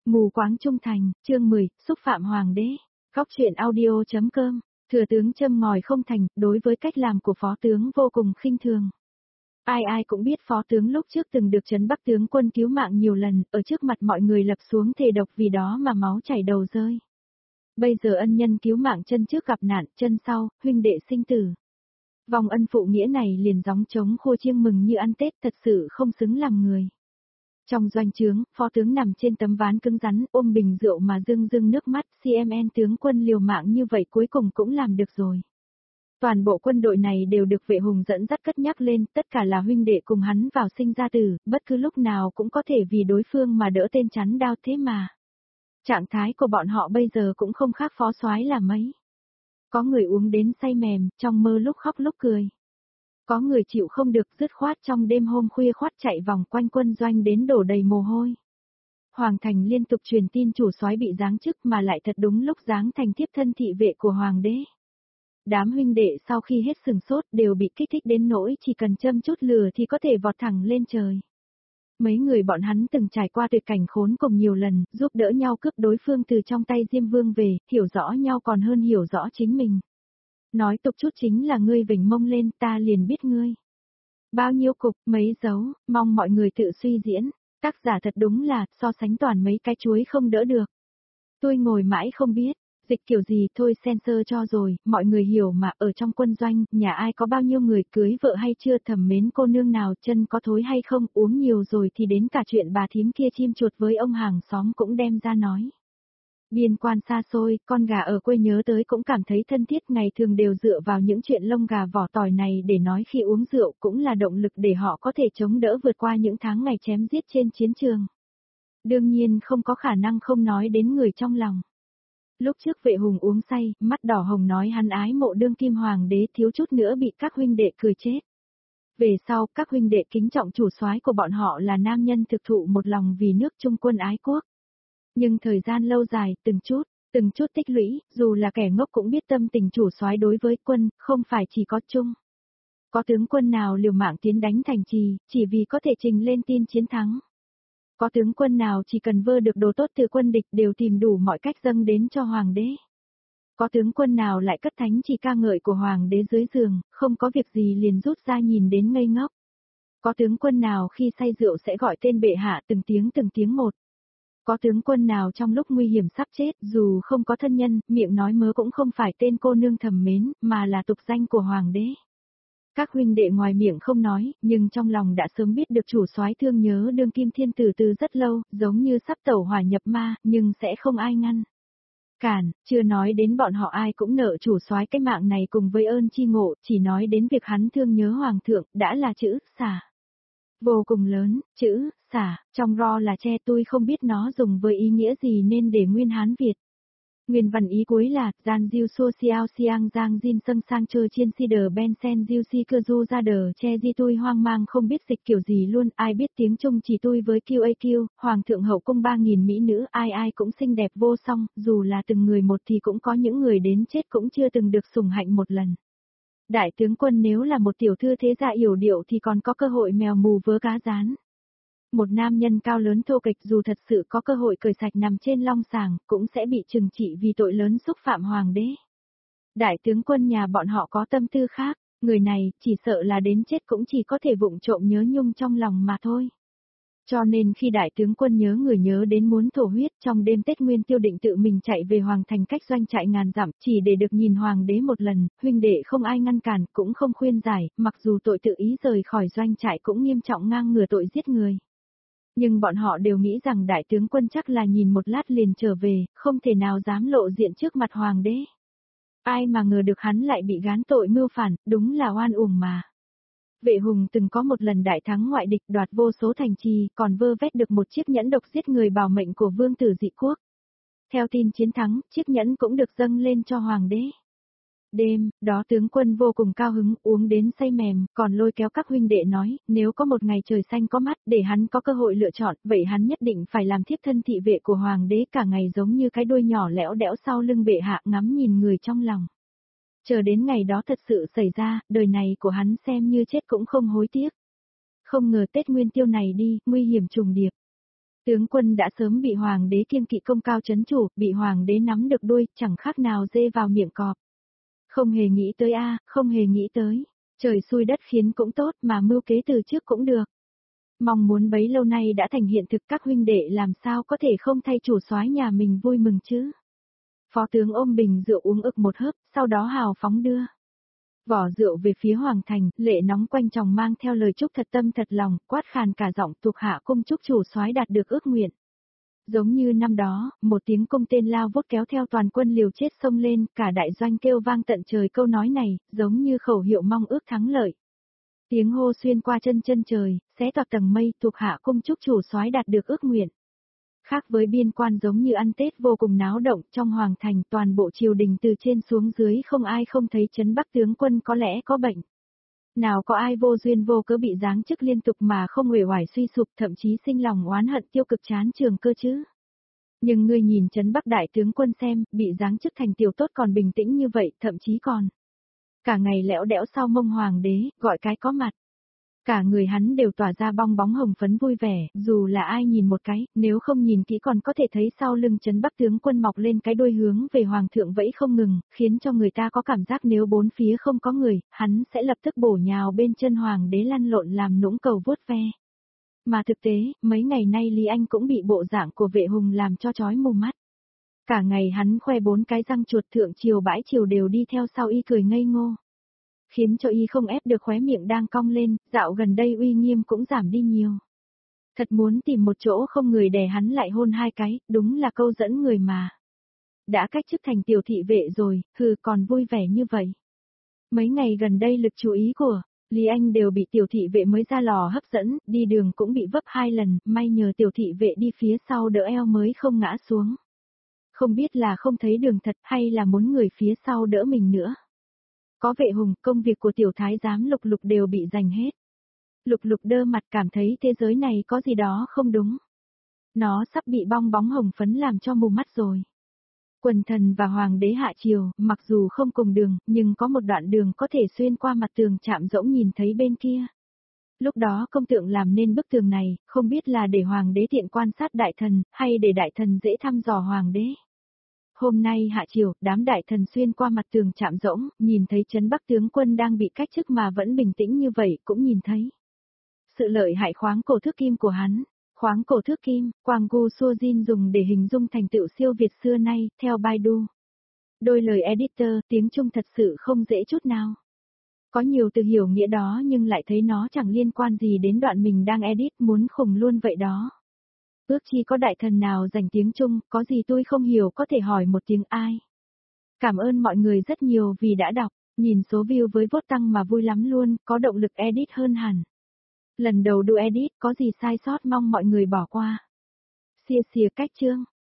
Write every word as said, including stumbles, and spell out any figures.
Mù quáng trung thành, chương mười, xúc phạm hoàng đế. Góc truyện audio.com, thừa tướng châm ngòi không thành, đối với cách làm của phó tướng vô cùng khinh thường. Ai ai cũng biết phó tướng lúc trước từng được trấn Bắc tướng quân cứu mạng nhiều lần, ở trước mặt mọi người lập xuống thề độc vì đó mà máu chảy đầu rơi. Bây giờ ân nhân cứu mạng chân trước gặp nạn, chân sau, huynh đệ sinh tử. Vòng ân phụ nghĩa này liền gióng trống khô chiêng mừng như ăn Tết, thật sự không xứng làm người. Trong doanh trướng, phó tướng nằm trên tấm ván cứng rắn, ôm bình rượu mà rưng rưng nước mắt, xê em en tướng quân liều mạng như vậy cuối cùng cũng làm được rồi. Toàn bộ quân đội này đều được Vệ Hùng dẫn dắt cất nhắc lên, tất cả là huynh đệ cùng hắn vào sinh ra tử, bất cứ lúc nào cũng có thể vì đối phương mà đỡ tên chắn đao thế mà. Trạng thái của bọn họ bây giờ cũng không khác phó soái là mấy. Có người uống đến say mềm, trong mơ lúc khóc lúc cười. Có người chịu không được dứt khoát trong đêm hôm khuya khoát chạy vòng quanh quân doanh đến đổ đầy mồ hôi. Hoàng thành liên tục truyền tin chủ soái bị giáng chức mà lại thật đúng lúc giáng thành tiếp thân thị vệ của hoàng đế. Đám huynh đệ sau khi hết sừng sốt đều bị kích thích đến nỗi chỉ cần châm chút lửa thì có thể vọt thẳng lên trời. Mấy người bọn hắn từng trải qua tuyệt cảnh khốn cùng nhiều lần, giúp đỡ nhau cướp đối phương từ trong tay Diêm Vương về, hiểu rõ nhau còn hơn hiểu rõ chính mình. Nói tục chút chính là ngươi vểnh mông lên ta liền biết ngươi. Bao nhiêu cục, mấy dấu, mong mọi người tự suy diễn, tác giả thật đúng là, so sánh toàn mấy cái chuối không đỡ được. Tôi ngồi mãi không biết, dịch kiểu gì thôi censor cho rồi, mọi người hiểu mà ở trong quân doanh, nhà ai có bao nhiêu người cưới vợ hay chưa thầm mến cô nương nào chân có thối hay không uống nhiều rồi thì đến cả chuyện bà thím kia chim chuột với ông hàng xóm cũng đem ra nói. Biên quan xa xôi, con gà ở quê nhớ tới cũng cảm thấy thân thiết ngày thường đều dựa vào những chuyện lông gà vỏ tỏi này để nói khi uống rượu cũng là động lực để họ có thể chống đỡ vượt qua những tháng ngày chém giết trên chiến trường. Đương nhiên không có khả năng không nói đến người trong lòng. Lúc trước Vệ Hùng uống say, mắt đỏ hồng nói hắn ái mộ đương kim hoàng đế thiếu chút nữa bị các huynh đệ cười chết. Về sau, các huynh đệ kính trọng chủ soái của bọn họ là nam nhân thực thụ một lòng vì nước trung quân ái quốc. Nhưng thời gian lâu dài, từng chút, từng chút tích lũy, dù là kẻ ngốc cũng biết tâm tình chủ soái đối với quân, không phải chỉ có chung. Có tướng quân nào liều mạng tiến đánh thành trì, chỉ vì có thể trình lên tin chiến thắng. Có tướng quân nào chỉ cần vơ được đồ tốt từ quân địch đều tìm đủ mọi cách dâng đến cho hoàng đế. Có tướng quân nào lại cất thánh chỉ ca ngợi của hoàng đế dưới giường, không có việc gì liền rút ra nhìn đến ngây ngốc. Có tướng quân nào khi say rượu sẽ gọi tên bệ hạ từng tiếng từng tiếng một. Có tướng quân nào trong lúc nguy hiểm sắp chết dù không có thân nhân, miệng nói mớ cũng không phải tên cô nương thầm mến, mà là tục danh của hoàng đế. Các huynh đệ ngoài miệng không nói, nhưng trong lòng đã sớm biết được chủ soái thương nhớ đương kim thiên tử từ rất lâu, giống như sắp tẩu hỏa nhập ma, nhưng sẽ không ai ngăn. Cản, chưa nói đến bọn họ ai cũng nợ chủ soái cái mạng này cùng với ơn chi ngộ, chỉ nói đến việc hắn thương nhớ hoàng thượng, đã là chữ, xả. Vô cùng lớn, chữ, xả, trong ro là che tôi không biết nó dùng với ý nghĩa gì nên để nguyên Hán Việt. Nguyên văn ý cuối là, gian diêu xua xiao xiang giang jin sâng sang chơ chiên si đờ ben sen diêu si cơ du ra đờ che di tôi hoang mang không biết dịch kiểu gì luôn, ai biết tiếng Trung chỉ tôi với quy a quy, hoàng thượng hậu cung ba nghìn mỹ nữ, ai ai cũng xinh đẹp vô song, dù là từng người một thì cũng có những người đến chết cũng chưa từng được sủng hạnh một lần. Đại tướng quân nếu là một tiểu thư thế gia yểu điệu thì còn có cơ hội mèo mù vớ cá rán. Một nam nhân cao lớn thô kịch dù thật sự có cơ hội cởi sạch nằm trên long sàng, cũng sẽ bị trừng trị vì tội lớn xúc phạm hoàng đế. Đại tướng quân nhà bọn họ có tâm tư khác, người này chỉ sợ là đến chết cũng chỉ có thể vụng trộm nhớ nhung trong lòng mà thôi. Cho nên khi đại tướng quân nhớ người nhớ đến muốn thổ huyết trong đêm Tết Nguyên Tiêu định tự mình chạy về hoàng thành cách doanh trại ngàn dặm chỉ để được nhìn hoàng đế một lần, huynh đệ không ai ngăn cản cũng không khuyên giải, mặc dù tội tự ý rời khỏi doanh trại cũng nghiêm trọng ngang ngửa tội giết người. Nhưng bọn họ đều nghĩ rằng đại tướng quân chắc là nhìn một lát liền trở về, không thể nào dám lộ diện trước mặt hoàng đế. Ai mà ngờ được hắn lại bị gán tội mưu phản, đúng là oan uổng mà. Vệ Hùng từng có một lần đại thắng ngoại địch đoạt vô số thành trì, còn vơ vét được một chiếc nhẫn độc giết người bảo mệnh của vương tử Dị Quốc. Theo tin chiến thắng, chiếc nhẫn cũng được dâng lên cho hoàng đế. Đêm, đó tướng quân vô cùng cao hứng, uống đến say mềm, còn lôi kéo các huynh đệ nói, nếu có một ngày trời xanh có mắt để hắn có cơ hội lựa chọn, vậy hắn nhất định phải làm thiếp thân thị vệ của hoàng đế cả ngày giống như cái đuôi nhỏ lẽo đẽo sau lưng bệ hạ ngắm nhìn người trong lòng. Chờ đến ngày đó thật sự xảy ra, đời này của hắn xem như chết cũng không hối tiếc. Không ngờ Tết Nguyên Tiêu này đi, nguy hiểm trùng điệp. Tướng quân đã sớm bị hoàng đế kiêng kỵ công cao chấn chủ, bị hoàng đế nắm được đuôi, chẳng khác nào dê vào miệng cọp. Không hề nghĩ tới a, không hề nghĩ tới. Trời xui đất khiến cũng tốt mà mưu kế từ trước cũng được. Mong muốn bấy lâu nay đã thành hiện thực, các huynh đệ làm sao có thể không thay chủ soái nhà mình vui mừng chứ. Phó tướng ôm bình rượu uống ực một hớp, sau đó hào phóng đưa vỏ rượu về phía hoàng thành, lệ nóng quanh tròng mang theo lời chúc thật tâm thật lòng, quát khàn cả giọng thuộc hạ cung chúc chủ soái đạt được ước nguyện. Giống như năm đó, một tiếng cung tên lao vút kéo theo toàn quân liều chết xông lên, cả đại doanh kêu vang tận trời câu nói này, giống như khẩu hiệu mong ước thắng lợi. Tiếng hô xuyên qua chân chân trời, xé toạc tầng mây, thuộc hạ cung chúc chủ soái đạt được ước nguyện. Khác với biên quan giống như ăn Tết vô cùng náo động, trong hoàng thành toàn bộ triều đình từ trên xuống dưới không ai không thấy Trấn Bắc tướng quân có lẽ có bệnh. Nào có ai vô duyên vô cớ bị giáng chức liên tục mà không uể oải suy sụp, thậm chí sinh lòng oán hận tiêu cực chán trường cơ chứ. Nhưng ngươi nhìn Trấn Bắc đại tướng quân xem, bị giáng chức thành tiểu tốt còn bình tĩnh như vậy, thậm chí còn cả ngày lẽo đẽo sau mông hoàng đế, gọi cái có mặt. Cả người hắn đều tỏa ra bong bóng hồng phấn vui vẻ, dù là ai nhìn một cái, nếu không nhìn kỹ còn có thể thấy sau lưng Trấn Bắc tướng quân mọc lên cái đuôi hướng về hoàng thượng vẫy không ngừng, khiến cho người ta có cảm giác nếu bốn phía không có người, hắn sẽ lập tức bổ nhào bên chân hoàng đế lăn lộn làm nũng cầu vuốt ve. Mà thực tế, mấy ngày nay Lý Anh cũng bị bộ dạng của vệ hùng làm cho chói mù mắt. Cả ngày hắn khoe bốn cái răng chuột, thượng triều bãi triều đều đi theo sau y cười ngây ngô. Khiến cho y không ép được khóe miệng đang cong lên, dạo gần đây uy nghiêm cũng giảm đi nhiều. Thật muốn tìm một chỗ không người đè hắn lại hôn hai cái, đúng là câu dẫn người mà. Đã cách chức thành tiểu thị vệ rồi, hừ còn vui vẻ như vậy. Mấy ngày gần đây lực chú ý của Lý Anh đều bị tiểu thị vệ mới ra lò hấp dẫn, đi đường cũng bị vấp hai lần, may nhờ tiểu thị vệ đi phía sau đỡ eo mới không ngã xuống. Không biết là không thấy đường thật hay là muốn người phía sau đỡ mình nữa. Có vệ hùng, công việc của tiểu thái giám Lục Lục đều bị giành hết. Lục Lục đơ mặt cảm thấy thế giới này có gì đó không đúng. Nó sắp bị bong bóng hồng phấn làm cho mù mắt rồi. Quần thần và hoàng đế hạ triều, mặc dù không cùng đường, nhưng có một đoạn đường có thể xuyên qua mặt tường chạm rỗng nhìn thấy bên kia. Lúc đó công tượng làm nên bức tường này, không biết là để hoàng đế tiện quan sát đại thần, hay để đại thần dễ thăm dò hoàng đế. Hôm nay hạ triều, đám đại thần xuyên qua mặt tường chạm rỗng, nhìn thấy Trấn Bắc tướng quân đang bị cách chức mà vẫn bình tĩnh như vậy, cũng nhìn thấy sự lợi hại khoáng cổ thước kim của hắn. Khoáng cổ thước kim, Quang Gu Suo Jin dùng để hình dung thành tựu siêu Việt xưa nay, theo Baidu. Đôi lời editor, tiếng Trung thật sự không dễ chút nào. Có nhiều từ hiểu nghĩa đó nhưng lại thấy nó chẳng liên quan gì đến đoạn mình đang edit, muốn khùng luôn vậy đó. Ước chi có đại thần nào dành tiếng Trung, có gì tôi không hiểu có thể hỏi một tiếng ai. Cảm ơn mọi người rất nhiều vì đã đọc, nhìn số view với vote tăng mà vui lắm luôn, có động lực edit hơn hẳn. Lần đầu đu edit có gì sai sót mong mọi người bỏ qua. Xìa xìa cách chương.